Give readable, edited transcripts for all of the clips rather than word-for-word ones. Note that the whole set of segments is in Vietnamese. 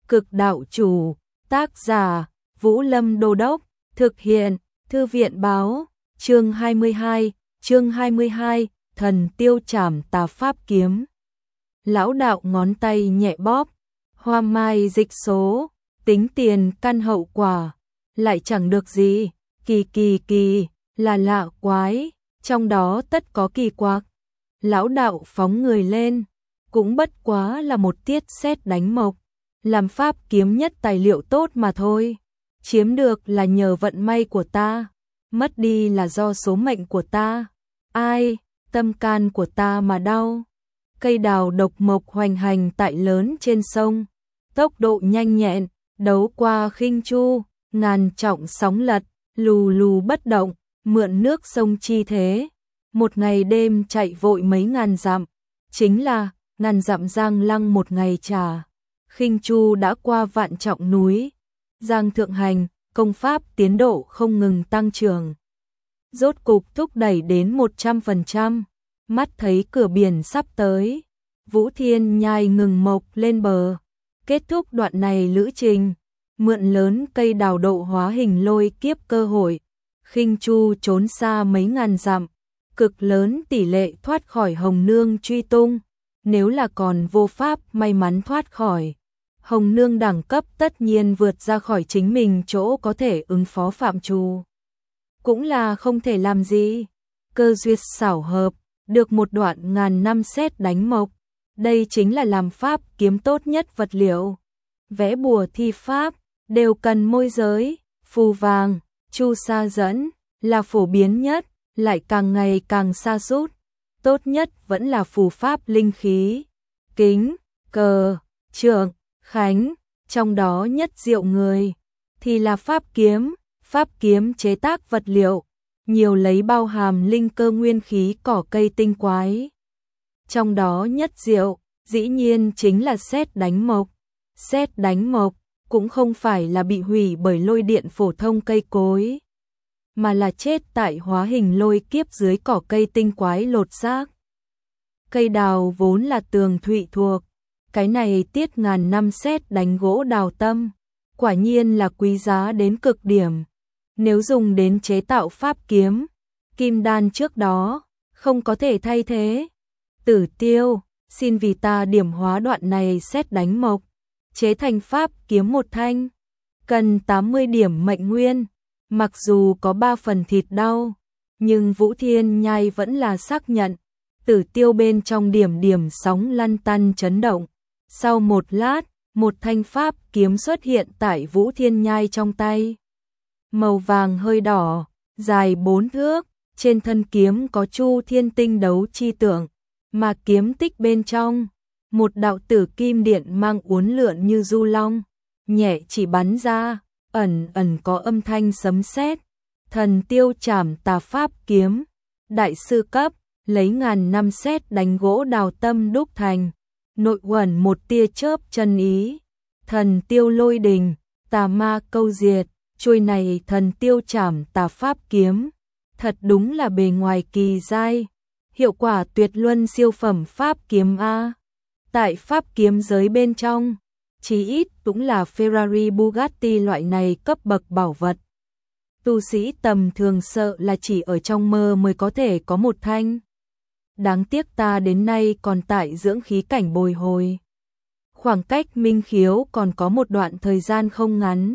Cực đạo chủ, tác giả, Vũ Lâm Đô Đốc, thực hiện, Thư viện báo, chương 22, thần tiêu trảm tà pháp kiếm. Lão đạo ngón tay nhẹ bóp, hoa mai dịch số, tính tiền căn hậu quả, lại chẳng được gì, kỳ, là lạ quái, trong đó tất có kỳ quặc. Lão đạo phóng người lên, cũng bất quá là một tiết sét đánh mộc, làm pháp kiếm nhất tài liệu tốt mà thôi. Chiếm được là nhờ vận may của ta, mất đi là do số mệnh của ta. Ai, tâm can của ta mà đau. Cây đào độc mộc hoành hành tại lớn trên sông, tốc độ nhanh nhẹn, đấu qua khinh chu, ngàn trọng sóng lật, lù bất động, mượn nước sông chi thế. Một ngày đêm chạy vội mấy ngàn dặm, chính là ngàn dặm giang lăng một ngày trả. Khinh chu đã qua vạn trọng núi, giang thượng hành, công pháp tiến độ không ngừng tăng trưởng. Rốt cục thúc đẩy đến 100%, mắt thấy cửa biển sắp tới. Vũ Thiên Nhai ngừng mộc lên bờ, kết thúc đoạn này lữ trình, mượn lớn cây đào độ hóa hình lôi kiếp cơ hội. Khinh chu trốn xa mấy ngàn dặm, cực lớn tỷ lệ thoát khỏi Hồng Nương truy tung. Nếu là còn vô pháp may mắn thoát khỏi, Hồng Nương đẳng cấp tất nhiên vượt ra khỏi chính mình chỗ có thể ứng phó phạm trù. Cũng là không thể làm gì. Cơ duyệt xảo hợp, được một đoạn ngàn năm sét đánh mộc. Đây chính là làm pháp kiếm tốt nhất vật liệu. Vẽ bùa thi pháp, đều cần môi giới, phù vàng, chu sa dẫn, là phổ biến nhất, lại càng ngày càng sa sút. Tốt nhất vẫn là phù pháp linh khí, kính, cờ, trượng, khánh, trong đó nhất diệu người, thì là pháp kiếm chế tác vật liệu, nhiều lấy bao hàm linh cơ nguyên khí cỏ cây tinh quái. Trong đó nhất diệu, dĩ nhiên chính là sét đánh mộc. Sét đánh mộc cũng không phải là bị hủy bởi lôi điện phổ thông cây cối, mà là chết tại hóa hình lôi kiếp dưới cỏ cây tinh quái lột xác. Cây đào vốn là tường thụy thuộc, cái này tiết ngàn năm sét đánh gỗ đào tâm, quả nhiên là quý giá đến cực điểm. Nếu dùng đến chế tạo pháp kiếm, kim đan trước đó, không có thể thay thế. Tử Tiêu, xin vì ta điểm hóa đoạn này sét đánh mộc, chế thành pháp kiếm một thanh, cần 80 điểm mệnh nguyên. Mặc dù có 3 phần thịt đau, nhưng Vũ Thiên Nhai vẫn là xác nhận. Tử Tiêu bên trong điểm sóng lăn tăn chấn động. Sau một lát, một thanh pháp kiếm xuất hiện tại Vũ Thiên Nhai trong tay. Màu vàng hơi đỏ, dài 4 thước, trên thân kiếm có Chu Thiên Tinh đấu chi tượng, mà kiếm tích bên trong, một đạo tử kim điện mang uốn lượn như du long, nhẹ chỉ bắn ra, ẩn có âm thanh sấm sét. Thần tiêu trảm tà pháp kiếm, đại sư cấp, lấy ngàn năm sét đánh gỗ đào tâm đúc thành, nội uẩn một tia chớp chân ý. Thần tiêu lôi đình, tà ma câu diệt, chuôi này thần tiêu trảm tà pháp kiếm, thật đúng là bề ngoài kỳ dai, hiệu quả tuyệt luân siêu phẩm pháp kiếm a. Tại pháp kiếm giới bên trong, chí ít cũng là Ferrari Bugatti loại này cấp bậc bảo vật. Tu sĩ tầm thường sợ là chỉ ở trong mơ mới có thể có một thanh. Đáng tiếc ta đến nay còn tại dưỡng khí cảnh bồi hồi. Khoảng cách minh khiếu còn có một đoạn thời gian không ngắn.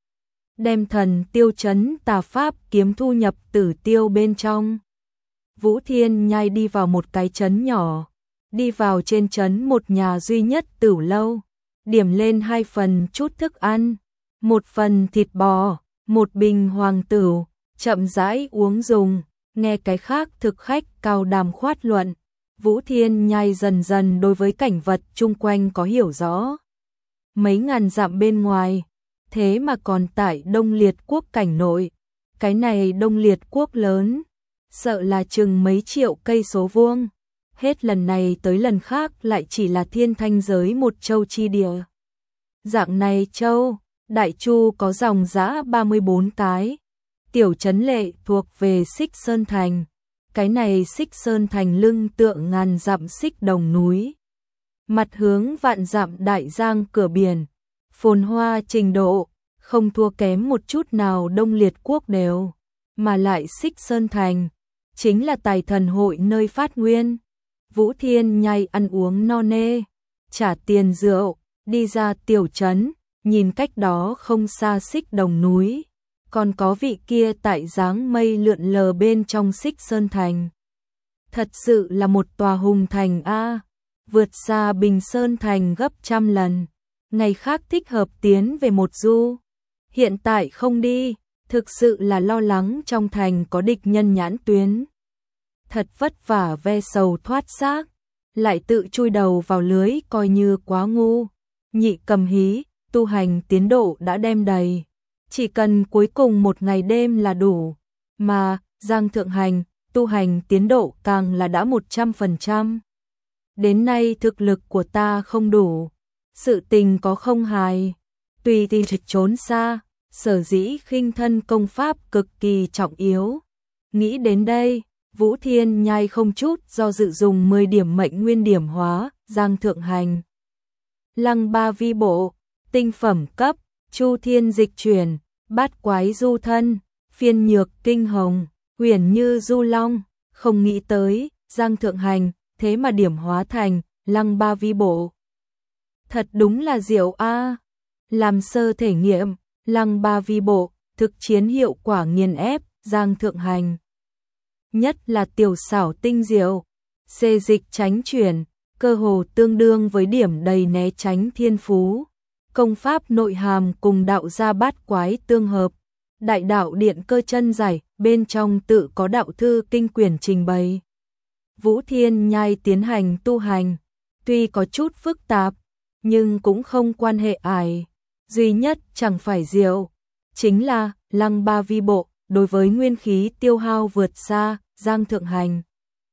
Đem thần tiêu chấn tà pháp kiếm thu nhập Tử Tiêu bên trong. Vũ Thiên Nhai đi vào một cái trấn nhỏ, đi vào trên trấn một nhà duy nhất tửu lâu, điểm lên 2 phần chút thức ăn, 1 phần thịt bò, 1 bình hoàng tửu, chậm rãi uống dùng, nghe cái khác thực khách cao đàm khoát luận. Vũ Thiên Nhai dần dần đối với cảnh vật chung quanh có hiểu rõ. Mấy ngàn dặm bên ngoài, thế mà còn tại Đông Liệt quốc cảnh nội. Cái này Đông Liệt quốc lớn, sợ là chừng mấy triệu cây số vuông. Hết lần này tới lần khác lại chỉ là thiên thanh giới một châu chi địa. Dạng này châu, Đại Chu có dòng dã 34 cái. Tiểu trấn lệ thuộc về Xích Sơn Thành. Cái này Xích Sơn Thành lưng tượng ngàn dặm xích đồng núi. Mặt hướng vạn dặm đại giang cửa biển. phồn hoa trình độ, không thua kém một chút nào Đông Liệt quốc đều, mà lại Xích Sơn Thành, chính là tài thần hội nơi phát nguyên. Vũ Thiên Nhai ăn uống no nê, trả tiền rượu, đi ra tiểu trấn, nhìn cách đó không xa Xích Đồng núi, còn có vị kia tại dáng mây lượn lờ bên trong Xích Sơn Thành. Thật sự là một tòa hùng thành a, vượt xa Bình Sơn Thành gấp trăm lần. Ngày khác thích hợp tiến về một du. Hiện tại không đi, thực sự là lo lắng trong thành có địch nhân nhãn tuyến. Thật vất vả ve sầu thoát xác, lại tự chui đầu vào lưới coi như quá ngu. Nhị Cầm hí, tu hành tiến độ đã đem đầy, chỉ cần cuối cùng một ngày đêm là đủ. Mà Giang Thượng Hành, tu hành tiến độ càng là đã 100%. Đến nay thực lực của ta không đủ, sự tình có không hài, tùy thì trốn xa, sở dĩ khinh thân công pháp cực kỳ trọng yếu. Nghĩ đến đây, Vũ Thiên Nhai không chút do dự dùng 10 điểm mệnh nguyên điểm hóa Giang Thượng Hành. Lăng Ba Vi Bộ, tinh phẩm cấp, Chu Thiên dịch chuyển, bát quái du thân, phiên nhược kinh hồng, huyền như du long, không nghĩ tới, Giang Thượng Hành, thế mà điểm hóa thành Lăng Ba Vi Bộ. Thật đúng là diệu a. Làm sơ thể nghiệm, Lăng Ba Vi Bộ, thực chiến hiệu quả nghiền ép, Giang Thượng Hành. Nhất là tiểu xảo tinh diệu, xê dịch tránh chuyển, cơ hồ tương đương với điểm đầy né tránh thiên phú. Công pháp nội hàm cùng đạo gia bát quái tương hợp, đại đạo điện cơ chân giải, bên trong tự có đạo thư kinh quyển trình bày. Vũ Thiên Nhai tiến hành tu hành, tuy có chút phức tạp, nhưng cũng không quan hệ ải. Duy nhất chẳng phải diệu, chính là Lăng Ba Vi Bộ, đối với nguyên khí tiêu hao vượt xa, Giang Thượng Hành.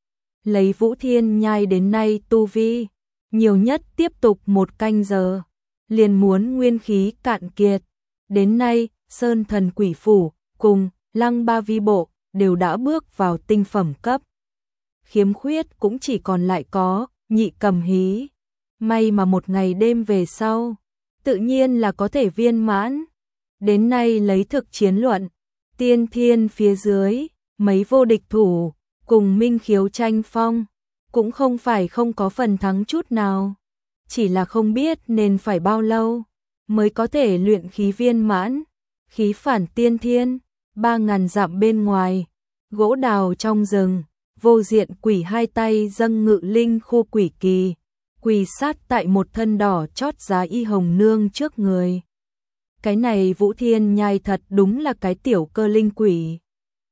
Lấy Vũ Thiên Nhai đến nay tu vi, nhiều nhất tiếp tục 1 canh giờ, liền muốn nguyên khí cạn kiệt. Đến nay, Sơn Thần Quỷ Phủ, cùng Lăng Ba Vi Bộ, đều đã bước vào tinh phẩm cấp. Khiếm khuyết cũng chỉ còn lại có Nhị Cầm hí. May mà một ngày đêm về sau, tự nhiên là có thể viên mãn. Đến nay lấy thực chiến luận, tiên thiên phía dưới, mấy vô địch thủ, cùng Minh Khiếu tranh phong, cũng không phải không có phần thắng chút nào. Chỉ là không biết nên phải bao lâu, mới có thể luyện khí viên mãn, khí phản tiên thiên, 3.000 dặm bên ngoài, gỗ đào trong rừng, vô diện quỷ hai tay dâng ngự linh khu quỷ kỳ, quỳ sát tại một thân đỏ chót giá y hồng nương trước người. Cái này Vũ Thiên Nhai thật đúng là cái tiểu cơ linh quỷ.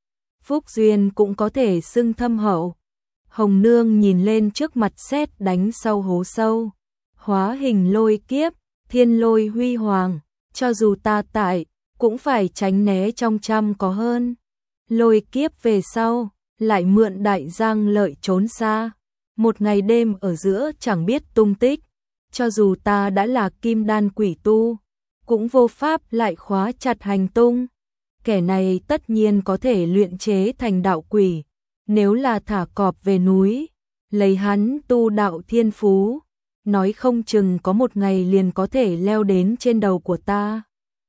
Phúc duyên cũng có thể xưng thâm hậu. Hồng nương nhìn lên trước mặt sét đánh sau hố sâu, hóa hình lôi kiếp, thiên lôi huy hoàng, cho dù ta tại, cũng phải tránh né trong trăm có hơn. Lôi kiếp về sau, lại mượn đại giang lợi trốn xa, một ngày đêm ở giữa chẳng biết tung tích, cho dù ta đã là kim đan quỷ tu, cũng vô pháp lại khóa chặt hành tung. Kẻ này tất nhiên có thể luyện chế thành đạo quỷ, nếu là thả cọp về núi, lấy hắn tu đạo thiên phú, nói không chừng có một ngày liền có thể leo đến trên đầu của ta.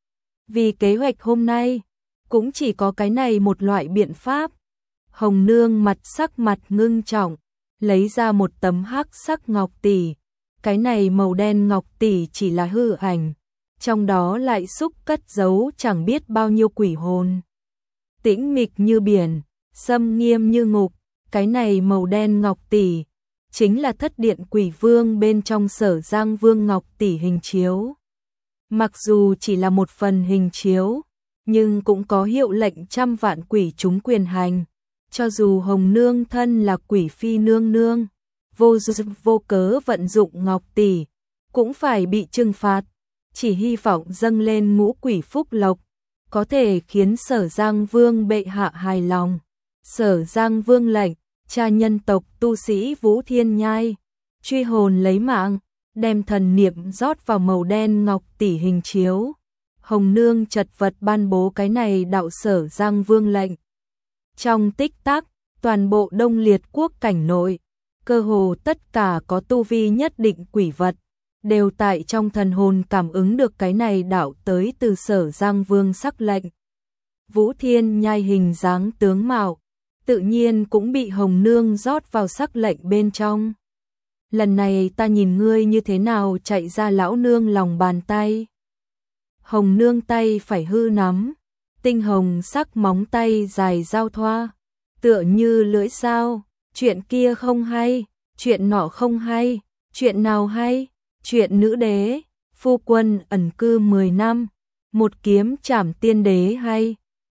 Vì kế hoạch hôm nay, cũng chỉ có cái này một loại biện pháp. Hồng nương sắc mặt ngưng trọng, lấy ra một tấm hắc sắc ngọc tỷ. Cái này màu đen ngọc tỷ chỉ là hư ảnh, trong đó lại xúc cất giấu chẳng biết bao nhiêu quỷ hồn. Tĩnh mịch như biển, xâm nghiêm như ngục, cái này màu đen ngọc tỷ chính là thất điện quỷ vương bên trong Sở Giang Vương ngọc tỷ hình chiếu. Mặc dù chỉ là một phần hình chiếu, nhưng cũng có hiệu lệnh trăm vạn quỷ chúng quyền hành. Cho dù Hồng nương thân là quỷ phi nương nương, vô cớ vận dụng ngọc tỷ, cũng phải bị trừng phạt. Chỉ hy vọng dâng lên ngũ quỷ phúc lộc, có thể khiến Sở Giang Vương bệ hạ hài lòng. Sở Giang Vương lệnh, cha nhân tộc tu sĩ Vũ Thiên Nhai, truy hồn lấy mạng, đem thần niệm rót vào màu đen ngọc tỷ hình chiếu. Hồng nương chật vật ban bố cái này đạo Sở Giang Vương lệnh. Trong tích tắc, toàn bộ Đông Liệt quốc cảnh nội, cơ hồ tất cả có tu vi nhất định quỷ vật, đều tại trong thần hồn cảm ứng được cái này đạo tới từ Sở Giang Vương sắc lệnh. Vũ Thiên Nhai hình dáng tướng mạo, tự nhiên cũng bị Hồng Nương rót vào sắc lệnh bên trong. Lần này ta nhìn ngươi như thế nào chạy ra lão nương lòng bàn tay. Hồng Nương tay phải hư nắm, tinh hồng sắc móng tay dài giao thoa, tựa như lưỡi dao, chuyện kia không hay, chuyện nọ không hay, chuyện nào hay, chuyện nữ đế, phu quân ẩn cư 10 năm, một kiếm trảm tiên đế hay.